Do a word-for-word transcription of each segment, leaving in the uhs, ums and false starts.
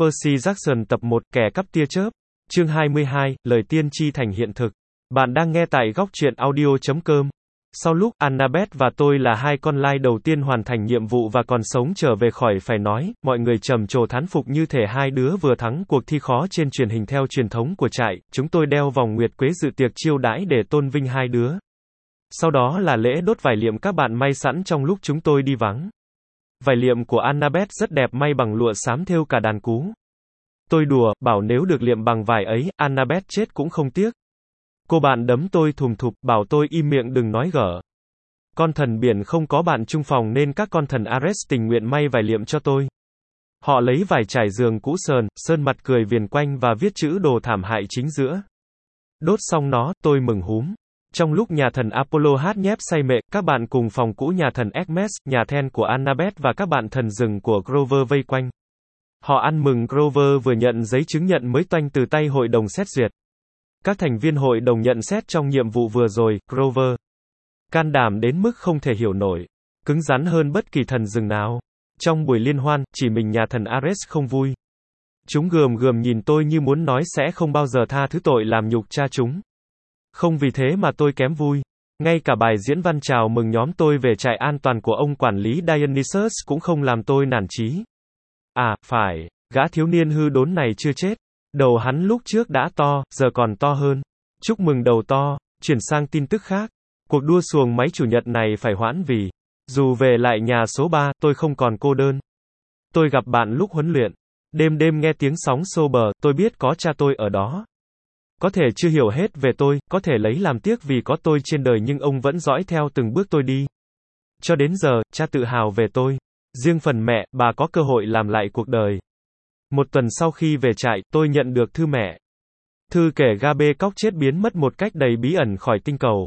Percy Jackson tập một, Kẻ cắp tia chớp. Chương hai mươi hai, lời tiên tri thành hiện thực. Bạn đang nghe tại góc truyện audio chấm com. Sau lúc Annabeth và tôi là hai con lai đầu tiên hoàn thành nhiệm vụ và còn sống trở về khỏi phải nói, mọi người trầm trồ thán phục như thể hai đứa vừa thắng cuộc thi khó trên truyền hình theo truyền thống của trại. Chúng tôi đeo vòng nguyệt quế dự tiệc chiêu đãi để tôn vinh hai đứa. Sau đó là lễ đốt vải liệm các bạn may sẵn trong lúc chúng tôi đi vắng. Vải liệm của Annabeth rất đẹp, may bằng lụa xám thêu cả đàn cú. Tôi đùa, bảo nếu được liệm bằng vải ấy, Annabeth chết cũng không tiếc. Cô bạn đấm tôi thùm thụp, bảo tôi im miệng đừng nói gở. Con thần biển không có bạn chung phòng nên các con thần Ares tình nguyện may vải liệm cho tôi. Họ lấy vải trải giường cũ sờn, sơn mặt cười viền quanh và viết chữ đồ thảm hại chính giữa. Đốt xong nó, tôi mừng húm. Trong lúc nhà thần Apollo hát nhép say mệ, các bạn cùng phòng cũ nhà thần Hermes, nhà then của Annabeth và các bạn thần rừng của Grover vây quanh. Họ ăn mừng Grover vừa nhận giấy chứng nhận mới toanh từ tay hội đồng xét duyệt. Các thành viên hội đồng nhận xét trong nhiệm vụ vừa rồi, Grover can đảm đến mức không thể hiểu nổi, cứng rắn hơn bất kỳ thần rừng nào. Trong buổi liên hoan, chỉ mình nhà thần Ares không vui. Chúng gườm gườm nhìn tôi như muốn nói sẽ không bao giờ tha thứ tội làm nhục cha chúng. Không vì thế mà tôi kém vui. Ngay cả bài diễn văn chào mừng nhóm tôi về trại an toàn của ông quản lý Dionysus cũng không làm tôi nản chí. À, phải, gã thiếu niên hư đốn này chưa chết. Đầu hắn lúc trước đã to, giờ còn to hơn. Chúc mừng đầu to. Chuyển sang tin tức khác. Cuộc đua xuồng máy chủ nhật này phải hoãn vì, dù về lại nhà số ba, tôi không còn cô đơn. Tôi gặp bạn lúc huấn luyện. Đêm đêm nghe tiếng sóng xô bờ, tôi biết có cha tôi ở đó. Có thể chưa hiểu hết về tôi, có thể lấy làm tiếc vì có tôi trên đời nhưng ông vẫn dõi theo từng bước tôi đi. Cho đến giờ, cha tự hào về tôi. Riêng phần mẹ, bà có cơ hội làm lại cuộc đời. Một tuần sau khi về trại, tôi nhận được thư mẹ. Thư kể Gabe cóc chết biến mất một cách đầy bí ẩn khỏi tinh cầu.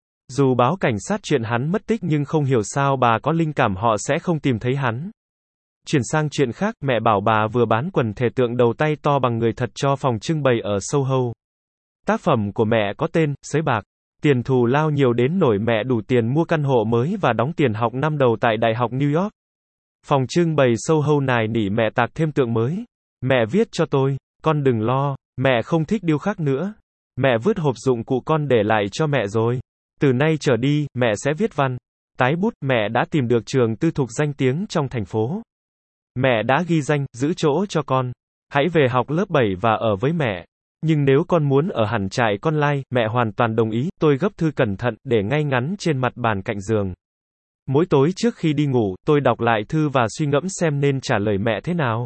Dù báo cảnh sát chuyện hắn mất tích nhưng không hiểu sao bà có linh cảm họ sẽ không tìm thấy hắn. Chuyển sang chuyện khác, mẹ bảo bà vừa bán quần thể tượng đầu tay to bằng người thật cho phòng trưng bày ở Soho. Tác phẩm của mẹ có tên, Sới bạc. Tiền thù lao nhiều đến nổi mẹ đủ tiền mua căn hộ mới và đóng tiền học năm đầu tại Đại học New York. Phòng trưng bày Soho nài nỉ mẹ tạc thêm tượng mới. Mẹ viết cho tôi, con đừng lo, mẹ không thích điêu khắc nữa. Mẹ vứt hộp dụng cụ con để lại cho mẹ rồi. Từ nay trở đi, mẹ sẽ viết văn. Tái bút, mẹ đã tìm được trường tư thục danh tiếng trong thành phố. Mẹ đã ghi danh, giữ chỗ cho con. Hãy về học lớp bảy và ở với mẹ. Nhưng nếu con muốn ở hẳn trại con lai, mẹ hoàn toàn đồng ý. Tôi gấp thư cẩn thận, để ngay ngắn trên mặt bàn cạnh giường. Mỗi tối trước khi đi ngủ, tôi đọc lại thư và suy ngẫm xem nên trả lời mẹ thế nào.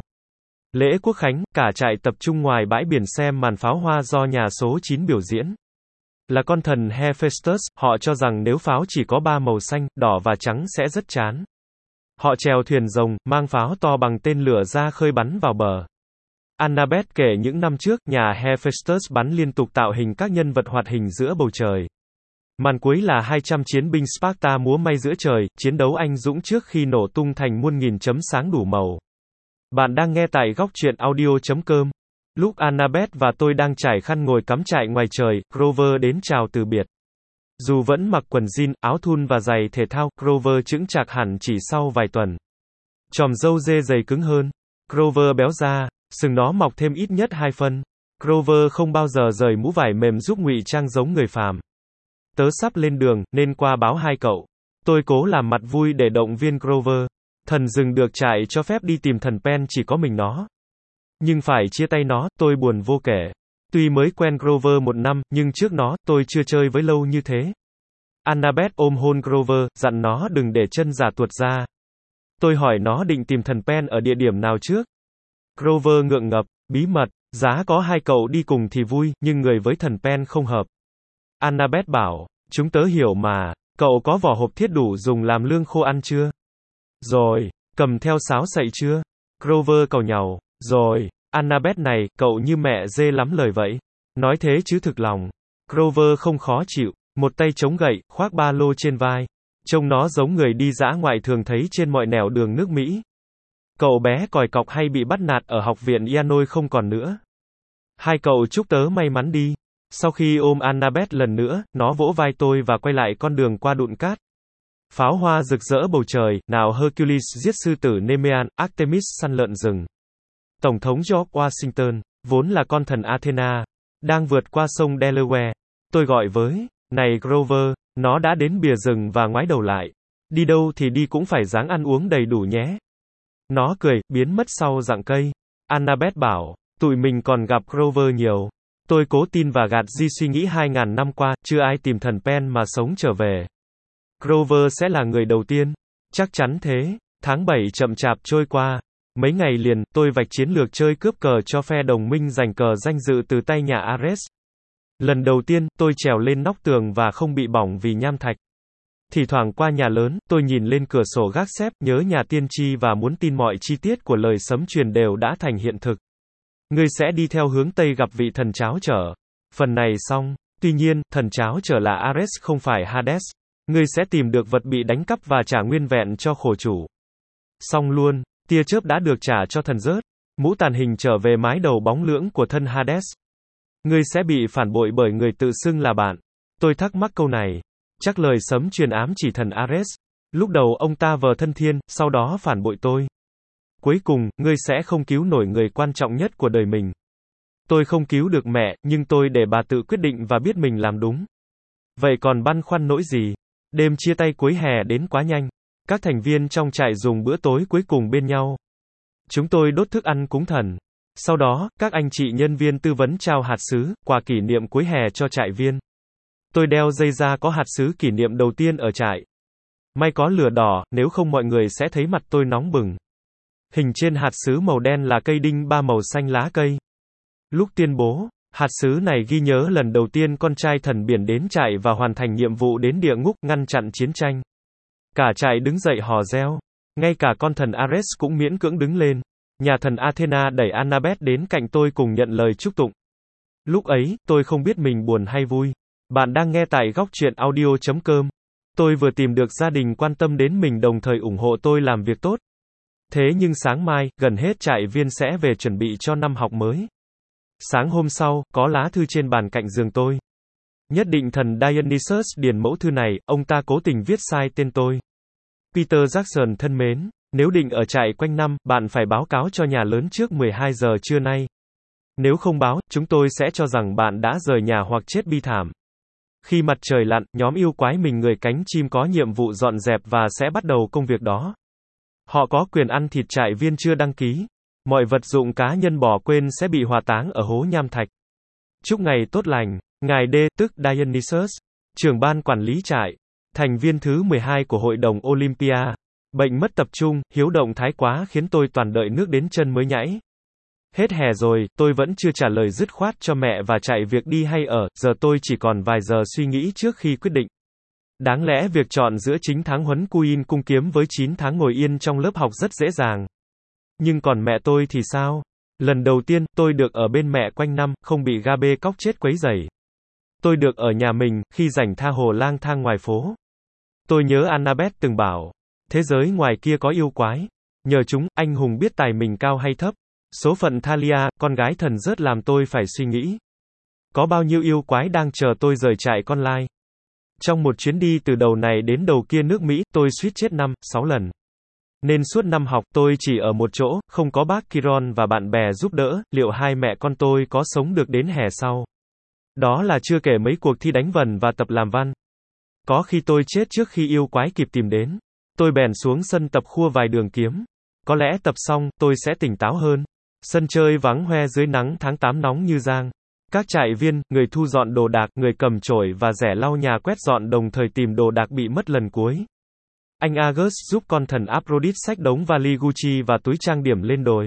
Lễ Quốc Khánh, cả trại tập trung ngoài bãi biển xem màn pháo hoa do nhà số chín biểu diễn. Là con thần Hephaestus, họ cho rằng nếu pháo chỉ có ba màu xanh, đỏ và trắng sẽ rất chán. Họ chèo thuyền rồng, mang pháo to bằng tên lửa ra khơi bắn vào bờ. Annabeth kể những năm trước, nhà Hephaestus bắn liên tục tạo hình các nhân vật hoạt hình giữa bầu trời. Màn cuối là hai trăm chiến binh Sparta múa may giữa trời, chiến đấu anh dũng trước khi nổ tung thành muôn nghìn chấm sáng đủ màu. Bạn đang nghe tại góc truyện audio chấm com. Lúc Annabeth và tôi đang trải khăn ngồi cắm trại ngoài trời, Grover đến chào từ biệt. Dù vẫn mặc quần jean, áo thun và giày thể thao, Grover chững chạc hẳn chỉ sau vài tuần. Chòm râu dê dày cứng hơn. Grover béo ra, sừng nó mọc thêm ít nhất hai phân. Grover không bao giờ rời mũ vải mềm giúp ngụy trang giống người phàm. Tớ sắp lên đường, nên qua báo hai cậu. Tôi cố làm mặt vui để động viên Grover. Thần rừng được trại cho phép đi tìm thần Pen chỉ có mình nó. Nhưng phải chia tay nó, tôi buồn vô kể. Tuy mới quen Grover một năm, nhưng trước nó, tôi chưa chơi với lâu như thế. Annabeth ôm hôn Grover, dặn nó đừng để chân giả tuột ra. Tôi hỏi nó định tìm thần Pen ở địa điểm nào trước. Grover ngượng ngập, bí mật, giá có hai cậu đi cùng thì vui, nhưng người với thần Pen không hợp. Annabeth bảo, chúng tớ hiểu mà, cậu có vỏ hộp thiết đủ dùng làm lương khô ăn chưa? Rồi, cầm theo sáo sậy chưa? Grover càu nhàu, rồi, Annabeth này, cậu như mẹ dê lắm lời vậy. Nói thế chứ thực lòng. Grover không khó chịu, một tay chống gậy, khoác ba lô trên vai. Trông nó giống người đi dã ngoại thường thấy trên mọi nẻo đường nước Mỹ. Cậu bé còi cọc hay bị bắt nạt ở học viện Illinois không còn nữa. Hai cậu chúc tớ may mắn đi. Sau khi ôm Annabeth lần nữa, nó vỗ vai tôi và quay lại con đường qua đụn cát. Pháo hoa rực rỡ bầu trời, nào Hercules giết sư tử Nemean, Artemis săn lợn rừng. Tổng thống George Washington, vốn là con thần Athena, đang vượt qua sông Delaware. Tôi gọi với, này Grover, nó đã đến bìa rừng và ngoái đầu lại. Đi đâu thì đi cũng phải ráng ăn uống đầy đủ nhé. Nó cười, biến mất sau rặng cây. Annabeth bảo, tụi mình còn gặp Grover nhiều. Tôi cố tin và gạt di suy nghĩ hai ngàn năm qua, chưa ai tìm thần Pen mà sống trở về. Grover sẽ là người đầu tiên. Chắc chắn thế. Tháng bảy chậm chạp trôi qua. Mấy ngày liền, tôi vạch chiến lược chơi cướp cờ cho phe đồng minh giành cờ danh dự từ tay nhà Ares. Lần đầu tiên, tôi trèo lên nóc tường và không bị bỏng vì nham thạch. Thì thoảng qua nhà lớn, tôi nhìn lên cửa sổ gác xếp, nhớ nhà tiên tri và muốn tin mọi chi tiết của lời sấm truyền đều đã thành hiện thực. Ngươi sẽ đi theo hướng Tây gặp vị thần cháo trở. Phần này xong. Tuy nhiên, thần cháo trở là Ares không phải Hades. Ngươi sẽ tìm được vật bị đánh cắp và trả nguyên vẹn cho khổ chủ. Xong luôn. Tia chớp đã được trả cho thần rớt. Mũ tàn hình trở về mái đầu bóng lưỡng của thân Hades. Ngươi sẽ bị phản bội bởi người tự xưng là bạn. Tôi thắc mắc câu này. Chắc lời sấm truyền ám chỉ thần Ares. Lúc đầu ông ta vờ thân thiên, sau đó phản bội tôi. Cuối cùng, ngươi sẽ không cứu nổi người quan trọng nhất của đời mình. Tôi không cứu được mẹ, nhưng tôi để bà tự quyết định và biết mình làm đúng. Vậy còn băn khoăn nỗi gì? Đêm chia tay cuối hè đến quá nhanh. Các thành viên trong trại dùng bữa tối cuối cùng bên nhau. Chúng tôi đốt thức ăn cúng thần. Sau đó, các anh chị nhân viên tư vấn trao hạt sứ, quà kỷ niệm cuối hè cho trại viên. Tôi đeo dây da có hạt sứ kỷ niệm đầu tiên ở trại. May có lửa đỏ, nếu không mọi người sẽ thấy mặt tôi nóng bừng. Hình trên hạt sứ màu đen là cây đinh ba màu xanh lá cây. Lúc tuyên bố, hạt sứ này ghi nhớ lần đầu tiên con trai thần biển đến trại và hoàn thành nhiệm vụ đến địa ngục ngăn chặn chiến tranh. Cả trại đứng dậy hò reo. Ngay cả con thần Ares cũng miễn cưỡng đứng lên. Nhà thần Athena đẩy Annabeth đến cạnh tôi cùng nhận lời chúc tụng. Lúc ấy, tôi không biết mình buồn hay vui. Bạn đang nghe tại góc truyện audio chấm com. Tôi vừa tìm được gia đình quan tâm đến mình đồng thời ủng hộ tôi làm việc tốt. Thế nhưng sáng mai, gần hết trại viên sẽ về chuẩn bị cho năm học mới. Sáng hôm sau, có lá thư trên bàn cạnh giường tôi. Nhất định thần Dionysus điền mẫu thư này, ông ta cố tình viết sai tên tôi. Peter Jackson thân mến, nếu định ở trại quanh năm, bạn phải báo cáo cho nhà lớn trước mười hai giờ trưa nay. Nếu không báo, chúng tôi sẽ cho rằng bạn đã rời nhà hoặc chết bi thảm. Khi mặt trời lặn, nhóm yêu quái mình người cánh chim có nhiệm vụ dọn dẹp và sẽ bắt đầu công việc đó. Họ có quyền ăn thịt trại viên chưa đăng ký. Mọi vật dụng cá nhân bỏ quên sẽ bị hỏa táng ở hố nham thạch. Chúc ngày tốt lành. Ngài D, tức Dionysus, trưởng ban quản lý trại, thành viên thứ mười hai của Hội đồng Olympia. Bệnh mất tập trung, hiếu động thái quá khiến tôi toàn đợi nước đến chân mới nhảy. Hết hè rồi, tôi vẫn chưa trả lời dứt khoát cho mẹ và chạy việc đi hay ở, giờ tôi chỉ còn vài giờ suy nghĩ trước khi quyết định. Đáng lẽ việc chọn giữa chín tháng huấn Queen cung kiếm với chín tháng ngồi yên trong lớp học rất dễ dàng. Nhưng còn mẹ tôi thì sao? Lần đầu tiên, tôi được ở bên mẹ quanh năm, không bị ga bê cóc chết quấy rầy. Tôi được ở nhà mình, khi rảnh tha hồ lang thang ngoài phố. Tôi nhớ Annabeth từng bảo, thế giới ngoài kia có yêu quái. Nhờ chúng, anh hùng biết tài mình cao hay thấp. Số phận Thalia, con gái thần rớt làm tôi phải suy nghĩ. Có bao nhiêu yêu quái đang chờ tôi rời trại con lai. Trong một chuyến đi từ đầu này đến đầu kia nước Mỹ, tôi suýt chết năm, sáu lần. Nên suốt năm học, tôi chỉ ở một chỗ, không có bác Kiron và bạn bè giúp đỡ, liệu hai mẹ con tôi có sống được đến hè sau? Đó là chưa kể mấy cuộc thi đánh vần và tập làm văn. Có khi tôi chết trước khi yêu quái kịp tìm đến. Tôi bèn xuống sân tập khua vài đường kiếm. Có lẽ tập xong, tôi sẽ tỉnh táo hơn. Sân chơi vắng hoe dưới nắng tháng tám nóng như giang. Các trại viên, người thu dọn đồ đạc, người cầm chổi và rẻ lau nhà quét dọn đồng thời tìm đồ đạc bị mất lần cuối. Anh August giúp con thần Aphrodite xách đống vali Gucci và túi trang điểm lên đồi.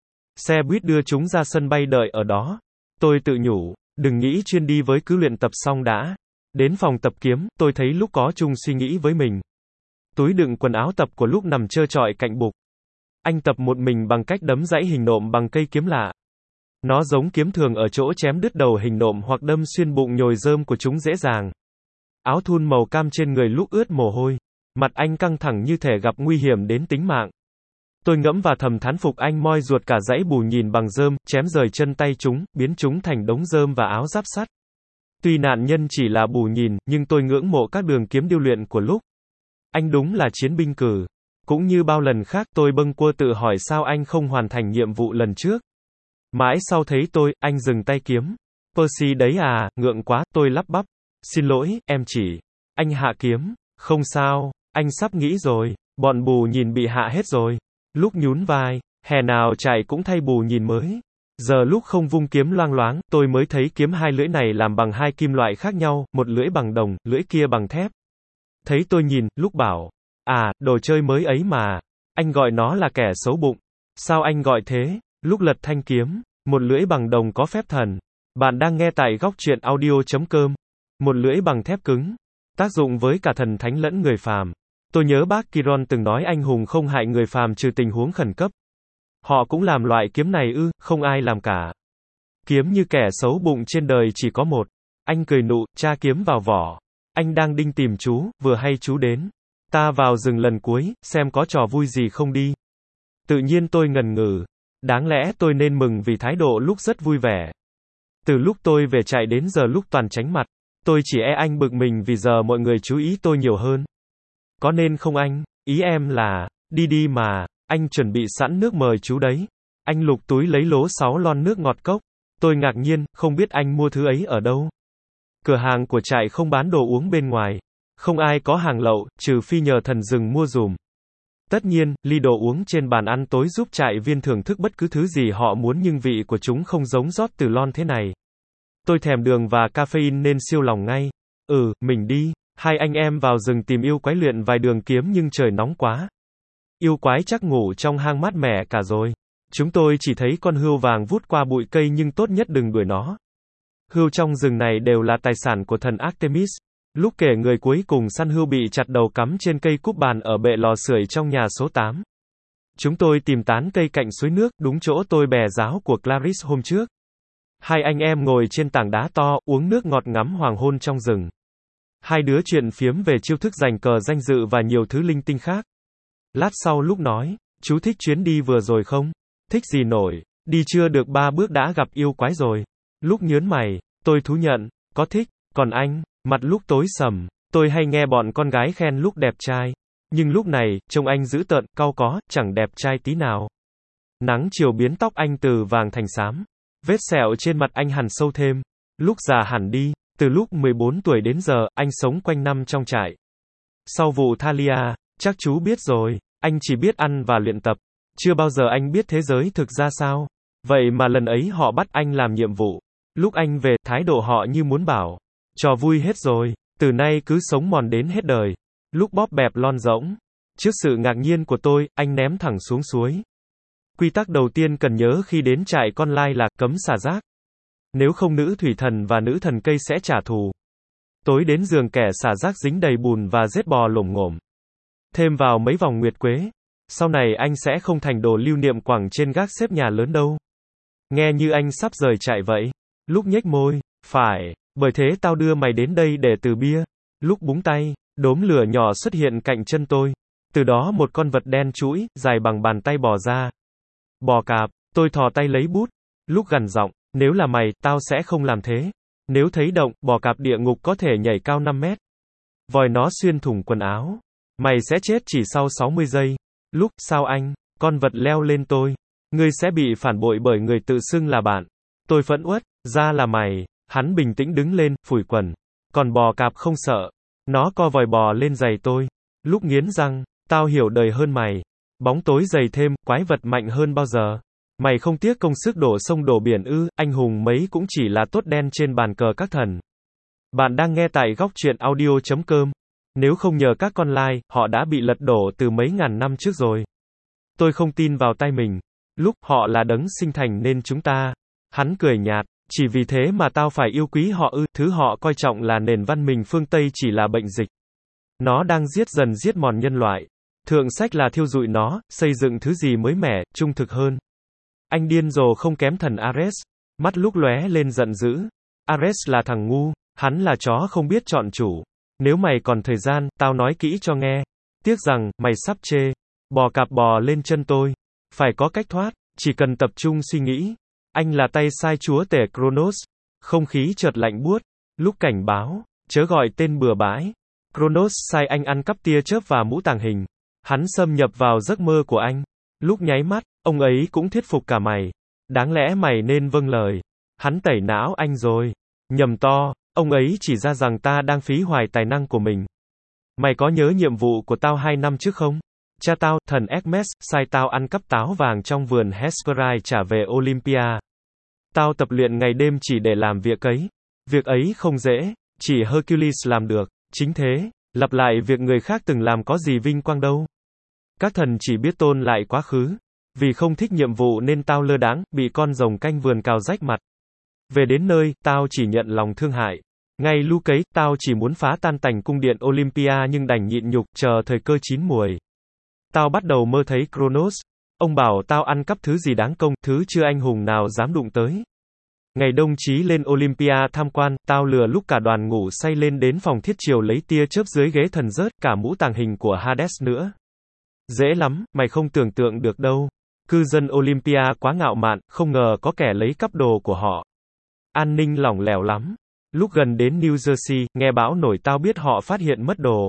Xe buýt đưa chúng ra sân bay đợi ở đó. Tôi tự nhủ, đừng nghĩ chuyên đi với cứ luyện tập xong đã. Đến phòng tập kiếm, tôi thấy lúc có chung suy nghĩ với mình. Túi đựng quần áo tập của lúc nằm trơ trọi cạnh bục. Anh tập một mình bằng cách đấm dãy hình nộm bằng cây kiếm lạ. Nó giống kiếm thường ở chỗ chém đứt đầu hình nộm hoặc đâm xuyên bụng nhồi rơm của chúng dễ dàng. Áo thun màu cam trên người lúc ướt mồ hôi. Mặt anh căng thẳng như thể gặp nguy hiểm đến tính mạng. Tôi ngẫm và thầm thán phục anh moi ruột cả dãy bù nhìn bằng rơm, chém rời chân tay chúng, biến chúng thành đống rơm và áo giáp sắt. Tuy nạn nhân chỉ là bù nhìn, nhưng tôi ngưỡng mộ các đường kiếm điêu luyện của lúc. Anh đúng là chiến binh cử. Cũng như bao lần khác, tôi bâng quơ tự hỏi sao anh không hoàn thành nhiệm vụ lần trước. Mãi sau thấy tôi, anh dừng tay kiếm. Percy đấy à, ngượng quá, tôi lắp bắp. Xin lỗi, em chỉ. Anh hạ kiếm. Không sao, anh sắp nghĩ rồi. Bọn bù nhìn bị hạ hết rồi. Lúc nhún vai, hè nào chạy cũng thay bù nhìn mới. Giờ lúc không vung kiếm loang loáng, tôi mới thấy kiếm hai lưỡi này làm bằng hai kim loại khác nhau, một lưỡi bằng đồng, lưỡi kia bằng thép. Thấy tôi nhìn, lúc bảo, à, đồ chơi mới ấy mà. Anh gọi nó là kẻ xấu bụng. Sao anh gọi thế? Lúc lật thanh kiếm, một lưỡi bằng đồng có phép thần. Bạn đang nghe tại góc truyện audio chấm com. Một lưỡi bằng thép cứng. Tác dụng với cả thần thánh lẫn người phàm. Tôi nhớ bác Kiron từng nói anh hùng không hại người phàm trừ tình huống khẩn cấp. Họ cũng làm loại kiếm này ư, không ai làm cả. Kiếm như kẻ xấu bụng trên đời chỉ có một. Anh cười nụ, tra kiếm vào vỏ. Anh đang đinh tìm chú, vừa hay chú đến. Ta vào rừng lần cuối, xem có trò vui gì không đi. Tự nhiên tôi ngần ngừ. Đáng lẽ tôi nên mừng vì thái độ lúc rất vui vẻ. Từ lúc tôi về chạy đến giờ lúc toàn tránh mặt. Tôi chỉ e anh bực mình vì giờ mọi người chú ý tôi nhiều hơn. Có nên không anh? Ý em là, đi đi mà, anh chuẩn bị sẵn nước mời chú đấy. Anh lục túi lấy lố sáu lon nước ngọt cốc. Tôi ngạc nhiên, không biết anh mua thứ ấy ở đâu. Cửa hàng của trại không bán đồ uống bên ngoài. Không ai có hàng lậu, trừ phi nhờ thần rừng mua dùm. Tất nhiên, ly đồ uống trên bàn ăn tối giúp trại viên thưởng thức bất cứ thứ gì họ muốn nhưng vị của chúng không giống rót từ lon thế này. Tôi thèm đường và caffeine nên siêu lòng ngay. Ừ, mình đi. Hai anh em vào rừng tìm yêu quái luyện vài đường kiếm nhưng trời nóng quá. Yêu quái chắc ngủ trong hang mát mẻ cả rồi. Chúng tôi chỉ thấy con hươu vàng vút qua bụi cây nhưng tốt nhất đừng đuổi nó. Hươu trong rừng này đều là tài sản của thần Artemis. Lúc kể người cuối cùng săn hươu bị chặt đầu cắm trên cây cúp bàn ở bệ lò sưởi trong nhà số tám. Chúng tôi tìm tán cây cạnh suối nước, đúng chỗ tôi bè giáo của Clarice hôm trước. Hai anh em ngồi trên tảng đá to, uống nước ngọt ngắm hoàng hôn trong rừng. Hai đứa chuyện phiếm về chiêu thức giành cờ danh dự và nhiều thứ linh tinh khác. Lát sau lúc nói, chú thích chuyến đi vừa rồi không? Thích gì nổi, đi chưa được ba bước đã gặp yêu quái rồi. Lúc nhớn mày, tôi thú nhận, có thích, còn anh, mặt lúc tối sầm, tôi hay nghe bọn con gái khen lúc đẹp trai. Nhưng lúc này, trông anh dữ tợn, cau có, chẳng đẹp trai tí nào. Nắng chiều biến tóc anh từ vàng thành xám. Vết sẹo trên mặt anh hằn sâu thêm. Lúc già hẳn đi, từ lúc mười bốn tuổi đến giờ, anh sống quanh năm trong trại. Sau vụ Thalia, chắc chú biết rồi, anh chỉ biết ăn và luyện tập. Chưa bao giờ anh biết thế giới thực ra sao. Vậy mà lần ấy họ bắt anh làm nhiệm vụ. Lúc anh về, thái độ họ như muốn bảo, trò vui hết rồi, từ nay cứ sống mòn đến hết đời. Lúc bóp bẹp lon rỗng. Trước sự ngạc nhiên của tôi, anh ném thẳng xuống suối. Quy tắc đầu tiên cần nhớ khi đến trại con lai là cấm xả rác. Nếu không nữ thủy thần và nữ thần cây sẽ trả thù. Tối đến giường kẻ xả rác dính đầy bùn và rết bò lổm ngổm. Thêm vào mấy vòng nguyệt quế. Sau này anh sẽ không thành đồ lưu niệm quẳng trên gác xếp nhà lớn đâu. Nghe như anh sắp rời trại vậy. Lúc nhếch môi, phải, bởi thế tao đưa mày đến đây để từ bia. Lúc búng tay, đốm lửa nhỏ xuất hiện cạnh chân tôi. Từ đó một con vật đen trũi, dài bằng bàn tay bò ra. Bò cạp, tôi thò tay lấy bút. Lúc gằn giọng, nếu là mày, tao sẽ không làm thế. Nếu thấy động, bò cạp địa ngục có thể nhảy cao năm mét. Vòi nó xuyên thủng quần áo. Mày sẽ chết chỉ sau sáu mươi giây. Lúc, sao anh? Con vật leo lên tôi. Ngươi sẽ bị phản bội bởi người tự xưng là bạn. Tôi phẫn uất, ra là mày. Hắn bình tĩnh đứng lên, phủi quần. Còn bò cạp không sợ. Nó co vòi bò lên giày tôi. Lúc nghiến răng, tao hiểu đời hơn mày. Bóng tối dày thêm, quái vật mạnh hơn bao giờ. Mày không tiếc công sức đổ sông đổ biển ư, anh hùng mấy cũng chỉ là tốt đen trên bàn cờ các thần. Bạn đang nghe tại góc truyện audio chấm com. Nếu không nhờ các con lai, họ đã bị lật đổ từ mấy ngàn năm trước rồi. Tôi không tin vào tay mình. Lúc, họ là đấng sinh thành nên chúng ta. Hắn cười nhạt, chỉ vì thế mà tao phải yêu quý họ ư, thứ họ coi trọng là nền văn minh phương Tây chỉ là bệnh dịch. Nó đang giết dần giết mòn nhân loại. Thượng sách là thiêu rụi nó, xây dựng thứ gì mới mẻ, trung thực hơn. Anh điên rồ không kém thần Ares. Mắt lúc lóe lên giận dữ. Ares là thằng ngu, hắn là chó không biết chọn chủ. Nếu mày còn thời gian, tao nói kỹ cho nghe. Tiếc rằng, mày sắp chê. Bò cạp bò lên chân tôi. Phải có cách thoát, chỉ cần tập trung suy nghĩ. Anh là tay sai chúa tể Kronos. Không khí chợt lạnh buốt. Lúc cảnh báo, chớ gọi tên bừa bãi. Kronos sai anh ăn cắp tia chớp và mũ tàng hình. Hắn xâm nhập vào giấc mơ của anh. Lúc nháy mắt, ông ấy cũng thuyết phục cả mày. Đáng lẽ mày nên vâng lời. Hắn tẩy não anh rồi. Nhầm to, ông ấy chỉ ra rằng ta đang phí hoài tài năng của mình. Mày có nhớ nhiệm vụ của tao hai năm trước không? Cha tao, thần Hermes, sai tao ăn cắp táo vàng trong vườn Hesperide trả về Olympia. Tao tập luyện ngày đêm chỉ để làm việc ấy. Việc ấy không dễ, chỉ Hercules làm được. Chính thế, lặp lại việc người khác từng làm có gì vinh quang đâu. Các thần chỉ biết tôn lại quá khứ. Vì không thích nhiệm vụ nên tao lơ đãng, bị con rồng canh vườn cào rách mặt. Về đến nơi, tao chỉ nhận lòng thương hại. Ngay lúc ấy, tao chỉ muốn phá tan tành cung điện Olympia nhưng đành nhịn nhục, chờ thời cơ chín muồi. Tao bắt đầu mơ thấy Kronos. Ông bảo tao ăn cắp thứ gì đáng công, thứ chưa anh hùng nào dám đụng tới. Ngày đồng chí lên Olympia tham quan, tao lừa lúc cả đoàn ngủ say lên đến phòng thiết chiều lấy tia chớp dưới ghế thần rớt, cả mũ tàng hình của Hades nữa. Dễ lắm, mày không tưởng tượng được đâu. Cư dân Olympia quá ngạo mạn, không ngờ có kẻ lấy cắp đồ của họ. An ninh lỏng lẻo lắm. Lúc gần đến New Jersey, nghe bão nổi tao biết họ phát hiện mất đồ.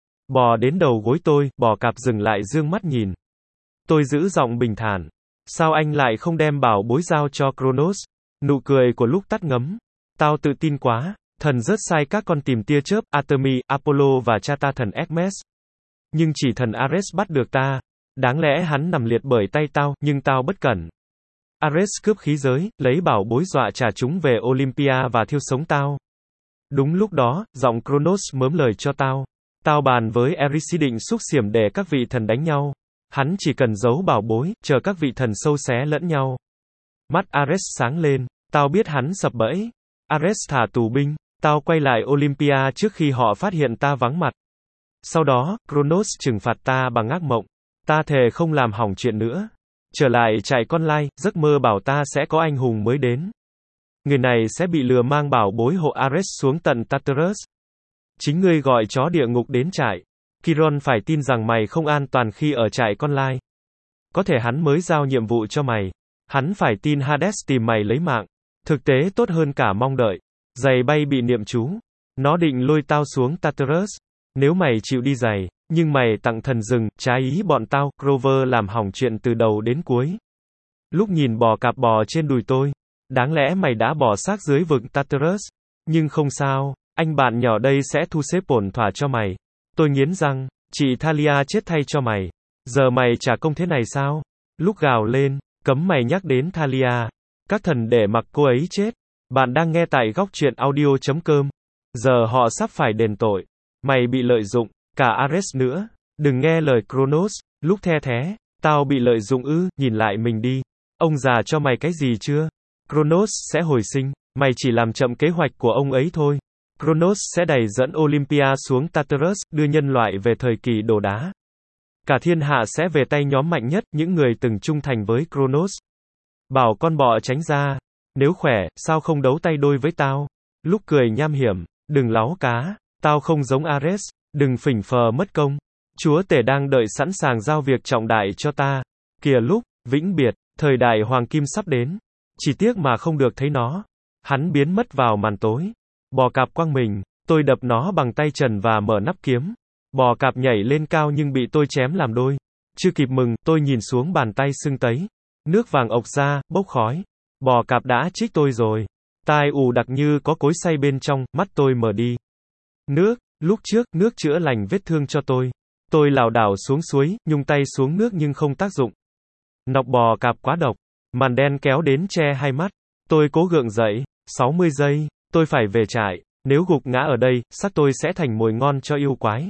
Bò đến đầu gối tôi, bò cạp dừng lại dương mắt nhìn. Tôi giữ giọng bình thản. Sao anh lại không đem bảo bối giao cho Kronos? Nụ cười của lúc tắt ngấm. Tao tự tin quá. Thần rất sai các con tìm tia chớp, Artemis, Apollo và cha ta thần Hermes. Nhưng chỉ thần Ares bắt được ta. Đáng lẽ hắn nằm liệt bởi tay tao, nhưng tao bất cẩn. Ares cướp khí giới, lấy bảo bối dọa trả chúng về Olympia và thiêu sống tao. Đúng lúc đó, giọng Kronos mớm lời cho tao. Tao bàn với Eris định xúc xiểm để các vị thần đánh nhau. Hắn chỉ cần giấu bảo bối, chờ các vị thần sâu xé lẫn nhau. Mắt Ares sáng lên, tao biết hắn sập bẫy. Ares thả tù binh, tao quay lại Olympia trước khi họ phát hiện ta vắng mặt. Sau đó, Kronos trừng phạt ta bằng ác mộng. Ta thề không làm hỏng chuyện nữa. Trở lại trại con lai, giấc mơ bảo ta sẽ có anh hùng mới đến. Người này sẽ bị lừa mang bảo bối hộ Ares xuống tận Tartarus. Chính ngươi gọi chó địa ngục đến trại. Chiron phải tin rằng mày không an toàn khi ở trại con lai. Có thể hắn mới giao nhiệm vụ cho mày. Hắn phải tin Hades tìm mày lấy mạng. Thực tế tốt hơn cả mong đợi. Giày bay bị niệm chú. Nó định lôi tao xuống Tartarus. Nếu mày chịu đi giày, nhưng mày tặng thần rừng, trái ý bọn tao, Grover làm hỏng chuyện từ đầu đến cuối. Lúc nhìn bò cạp bò trên đùi tôi, đáng lẽ mày đã bỏ xác dưới vực Tartarus. Nhưng không sao, anh bạn nhỏ đây sẽ thu xếp ổn thỏa cho mày. Tôi nghiến răng, chị Thalia chết thay cho mày. Giờ mày trả công thế này sao? Lúc gào lên, cấm mày nhắc đến Thalia. Các thần để mặc cô ấy chết. Bạn đang nghe tại góc truyện audio chấm com. Giờ họ sắp phải đền tội. Mày bị lợi dụng, cả Ares nữa. Đừng nghe lời Kronos, lúc the thế. Tao bị lợi dụng ư, nhìn lại mình đi. Ông già cho mày cái gì chưa? Kronos sẽ hồi sinh, mày chỉ làm chậm kế hoạch của ông ấy thôi. Kronos sẽ đẩy dẫn Olympia xuống Tartarus, đưa nhân loại về thời kỳ đồ đá. Cả thiên hạ sẽ về tay nhóm mạnh nhất, những người từng trung thành với Kronos. Bảo con bọ tránh ra. Nếu khỏe, sao không đấu tay đôi với tao? Lúc cười nham hiểm, đừng láu cá. Tao không giống Ares, đừng phỉnh phờ mất công. Chúa tể đang đợi sẵn sàng giao việc trọng đại cho ta. Kìa lúc, vĩnh biệt, thời đại hoàng kim sắp đến. Chỉ tiếc mà không được thấy nó. Hắn biến mất vào màn tối. Bò cạp quăng mình, tôi đập nó bằng tay trần và mở nắp kiếm. Bò cạp nhảy lên cao nhưng bị tôi chém làm đôi. Chưa kịp mừng, tôi nhìn xuống bàn tay sưng tấy. Nước vàng ộc ra, bốc khói. Bò cạp đã trích tôi rồi. Tai ù đặc như có cối xay bên trong, mắt tôi mở đi. Nước, lúc trước, nước chữa lành vết thương cho tôi. Tôi lảo đảo xuống suối, nhung tay xuống nước nhưng không tác dụng. Nọc bò cạp quá độc. Màn đen kéo đến che hai mắt. Tôi cố gượng dậy. sáu mươi giây, tôi phải về trại. Nếu gục ngã ở đây, xác tôi sẽ thành mồi ngon cho yêu quái.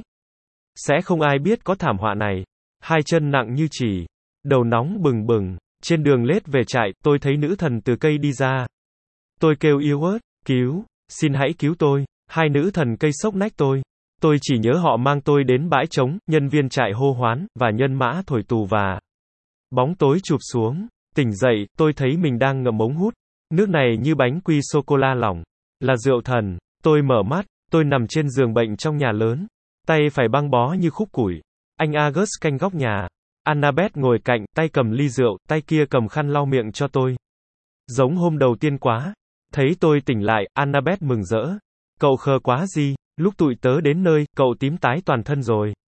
Sẽ không ai biết có thảm họa này. Hai chân nặng như chỉ. Đầu nóng bừng bừng. Trên đường lết về trại, tôi thấy nữ thần từ cây đi ra. Tôi kêu yếu ớt, cứu, xin hãy cứu tôi. Hai nữ thần cây sốc nách tôi. Tôi chỉ nhớ họ mang tôi đến bãi trống, nhân viên trại hô hoán, và nhân mã thổi tù và bóng tối chụp xuống. Tỉnh dậy, tôi thấy mình đang ngậm ống hút. Nước này như bánh quy sô-cô-la lỏng. Là rượu thần. Tôi mở mắt, tôi nằm trên giường bệnh trong nhà lớn. Tay phải băng bó như khúc củi. Anh August canh góc nhà. Annabeth ngồi cạnh, tay cầm ly rượu, tay kia cầm khăn lau miệng cho tôi. Giống hôm đầu tiên quá. Thấy tôi tỉnh lại, Annabeth mừng rỡ. Cậu khờ quá gì, lúc tụi tớ đến nơi, cậu tím tái toàn thân rồi.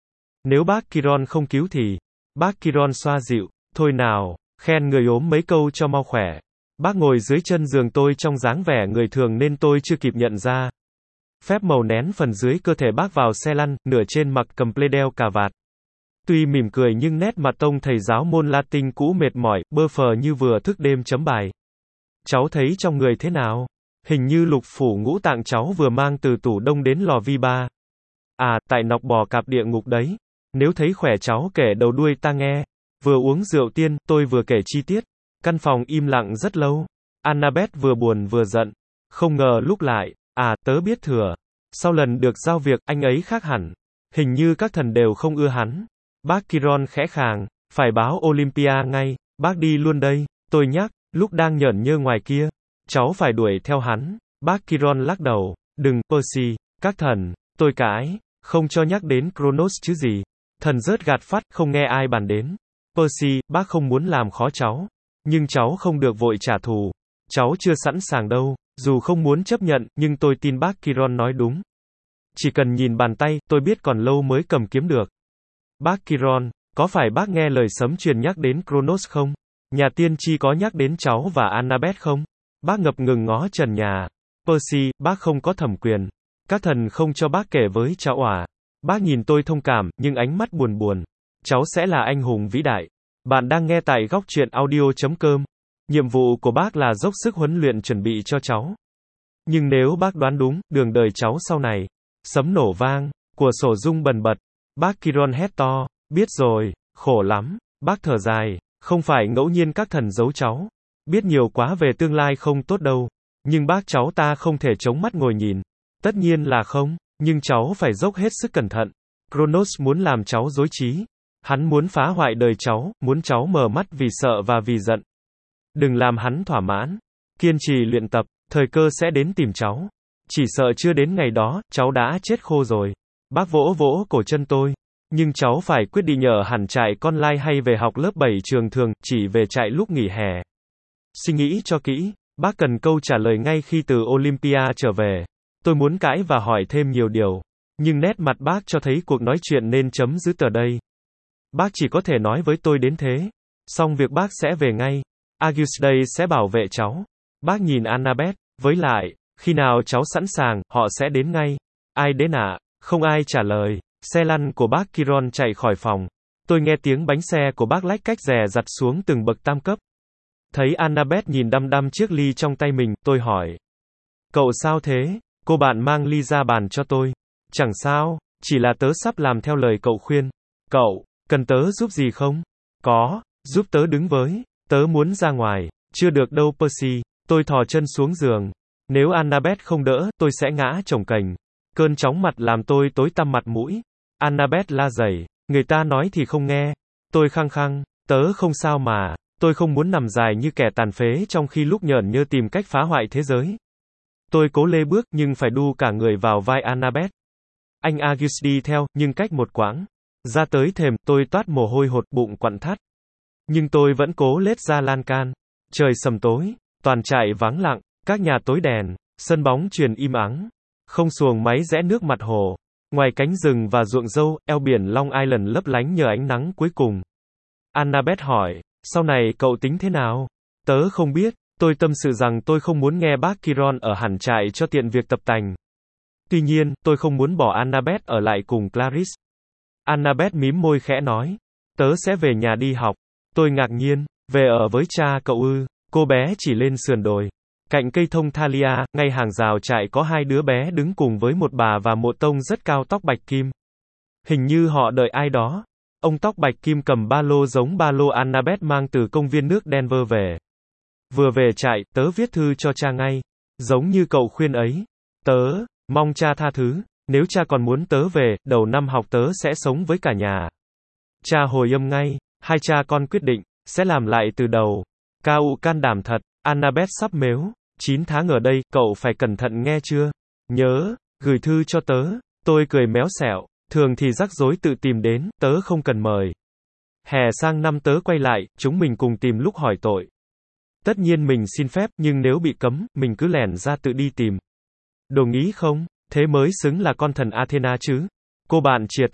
Nếu bác Kiron không cứu thì, bác Kiron xoa dịu, thôi nào, khen người ốm mấy câu cho mau khỏe. Bác ngồi dưới chân giường tôi trong dáng vẻ người thường nên tôi chưa kịp nhận ra. Phép màu nén phần dưới cơ thể bác vào xe lăn, nửa trên mặc cầm ple đeo cà vạt. Tuy mỉm cười nhưng nét mặt ông thầy giáo môn Latin cũ mệt mỏi, bơ phờ như vừa thức đêm chấm bài. Cháu thấy trong người thế nào? Hình như lục phủ ngũ tạng cháu vừa mang từ tủ đông đến lò vi ba. À, tại nọc bò cạp địa ngục đấy. Nếu thấy khỏe cháu kể đầu đuôi ta nghe. Vừa uống rượu tiên, tôi vừa kể chi tiết. Căn phòng im lặng rất lâu. Annabeth vừa buồn vừa giận. Không ngờ lúc lại, à, tớ biết thừa. Sau lần được giao việc, anh ấy khác hẳn. Hình như các thần đều không ưa hắn. Bác Kiron khẽ khàng, phải báo Olympia ngay, bác đi luôn đây, tôi nhắc, lúc đang nhởn nhơ ngoài kia. Cháu phải đuổi theo hắn. Bác Kiron lắc đầu, đừng, Percy, các thần, tôi cãi, không cho nhắc đến Kronos chứ gì. Thần rớt gạt phát, không nghe ai bàn đến. Percy, bác không muốn làm khó cháu. Nhưng cháu không được vội trả thù. Cháu chưa sẵn sàng đâu, dù không muốn chấp nhận, nhưng tôi tin bác Kiron nói đúng. Chỉ cần nhìn bàn tay, tôi biết còn lâu mới cầm kiếm được. Bác Kiron, có phải bác nghe lời sấm truyền nhắc đến Kronos không? Nhà tiên tri có nhắc đến cháu và Annabeth không? Bác ngập ngừng ngó trần nhà. Percy, bác không có thẩm quyền. Các thần không cho bác kể với cháu à. Bác nhìn tôi thông cảm, nhưng ánh mắt buồn buồn. Cháu sẽ là anh hùng vĩ đại. Bạn đang nghe tại góc truyện audio chấm com. Nhiệm vụ của bác là dốc sức huấn luyện chuẩn bị cho cháu. Nhưng nếu bác đoán đúng, đường đời cháu sau này. Sấm nổ vang, của sổ rung bần bật. Bác Kiron hét to, biết rồi, khổ lắm. Bác thở dài, không phải ngẫu nhiên các thần giấu cháu. Biết nhiều quá về tương lai không tốt đâu. Nhưng bác cháu ta không thể chống mắt ngồi nhìn. Tất nhiên là không, nhưng cháu phải dốc hết sức cẩn thận. Kronos muốn làm cháu rối trí. Hắn muốn phá hoại đời cháu, muốn cháu mở mắt vì sợ và vì giận. Đừng làm hắn thỏa mãn. Kiên trì luyện tập, thời cơ sẽ đến tìm cháu. Chỉ sợ chưa đến ngày đó, cháu đã chết khô rồi. Bác vỗ vỗ cổ chân tôi. Nhưng cháu phải quyết định ở hẳn trại con lai hay về học lớp bảy trường thường, chỉ về trại lúc nghỉ hè. Suy nghĩ cho kỹ, bác cần câu trả lời ngay khi từ Olympia trở về. Tôi muốn cãi và hỏi thêm nhiều điều. Nhưng nét mặt bác cho thấy cuộc nói chuyện nên chấm dứt ở đây. Bác chỉ có thể nói với tôi đến thế. Xong việc bác sẽ về ngay. Auguste sẽ bảo vệ cháu. Bác nhìn Annabeth, với lại, khi nào cháu sẵn sàng, họ sẽ đến ngay. Ai đến ạ? À? Không ai trả lời. Xe lăn của bác Kiron chạy khỏi phòng. Tôi nghe tiếng bánh xe của bác lách cách rè rặt xuống từng bậc tam cấp. Thấy Annabeth nhìn đăm đăm chiếc ly trong tay mình, tôi hỏi. Cậu sao thế? Cô bạn mang ly ra bàn cho tôi. Chẳng sao, chỉ là tớ sắp làm theo lời cậu khuyên. Cậu, cần tớ giúp gì không? Có, giúp tớ đứng với. Tớ muốn ra ngoài. Chưa được đâu Percy. Tôi thò chân xuống giường. Nếu Annabeth không đỡ, tôi sẽ ngã chồng cành. Cơn chóng mặt làm tôi tối tăm mặt mũi. Annabeth la dày. Người ta nói thì không nghe. Tôi khăng khăng. Tớ không sao mà. Tôi không muốn nằm dài như kẻ tàn phế trong khi lúc nhởn nhơ tìm cách phá hoại thế giới. Tôi cố lê bước nhưng phải đu cả người vào vai Annabeth. Anh Auguste đi theo, nhưng cách một quãng. Ra tới thềm, tôi toát mồ hôi hột bụng quặn thắt. Nhưng tôi vẫn cố lết ra lan can. Trời sầm tối, toàn trại vắng lặng, các nhà tối đèn, sân bóng chuyền im ắng. Không xuồng máy rẽ nước mặt hồ. Ngoài cánh rừng và ruộng dâu, eo biển Long Island lấp lánh nhờ ánh nắng cuối cùng. Annabeth hỏi, sau này cậu tính thế nào? Tớ không biết, tôi tâm sự rằng tôi không muốn nghe bác Kiron ở hẳn trại cho tiện việc tập tành. Tuy nhiên, tôi không muốn bỏ Annabeth ở lại cùng Clarice. Annabeth mím môi khẽ nói, tớ sẽ về nhà đi học. Tôi ngạc nhiên, về ở với cha cậu ư? Cô bé chỉ lên sườn đồi. Cạnh cây thông Thalia, ngay hàng rào trại có hai đứa bé đứng cùng với một bà và một tông rất cao tóc bạch kim. Hình như họ đợi ai đó. Ông tóc bạch kim cầm ba lô giống ba lô Annabeth mang từ công viên nước Denver về. Vừa về trại, tớ viết thư cho cha ngay. Giống như cậu khuyên ấy. Tớ, mong cha tha thứ. Nếu cha còn muốn tớ về, đầu năm học tớ sẽ sống với cả nhà. Cha hồi âm ngay. Hai cha con quyết định, sẽ làm lại từ đầu. Cao can đảm thật. Annabeth sắp mếu. chín tháng ở đây, cậu phải cẩn thận nghe chưa? Nhớ, gửi thư cho tớ. Tôi cười méo xẹo. Thường thì rắc rối tự tìm đến, tớ không cần mời. Hè sang năm tớ quay lại, chúng mình cùng tìm lúc hỏi tội. Tất nhiên mình xin phép, nhưng nếu bị cấm, mình cứ lẻn ra tự đi tìm. Đồng ý không? Thế mới xứng là con thần Athena chứ. Cô bạn chìa tay.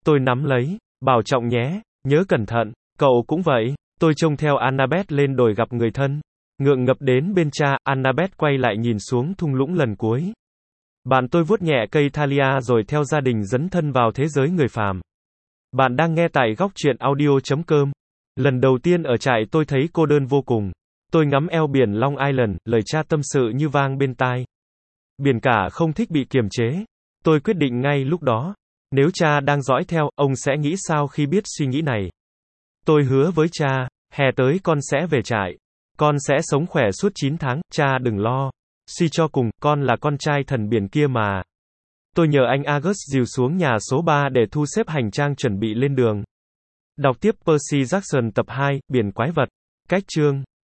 Tôi nắm lấy. Bảo trọng nhé. Nhớ cẩn thận. Cậu cũng vậy. Tôi trông theo Annabeth lên đồi gặp người thân. Ngượng ngập đến bên cha, Annabeth quay lại nhìn xuống thung lũng lần cuối. Bạn tôi vuốt nhẹ cây Thalia rồi theo gia đình dấn thân vào thế giới người phàm. Bạn đang nghe tại góc truyện audio chấm com. Lần đầu tiên ở trại tôi thấy cô đơn vô cùng. Tôi ngắm eo biển Long Island, lời cha tâm sự như vang bên tai. Biển cả không thích bị kiềm chế. Tôi quyết định ngay lúc đó. Nếu cha đang dõi theo, ông sẽ nghĩ sao khi biết suy nghĩ này? Tôi hứa với cha, hè tới con sẽ về trại. Con sẽ sống khỏe suốt chín tháng, cha đừng lo. Suy cho cùng, con là con trai thần biển kia mà. Tôi nhờ anh August dìu xuống nhà số ba để thu xếp hành trang chuẩn bị lên đường. Đọc tiếp Percy Jackson tập hai, Biển quái vật. Cách chương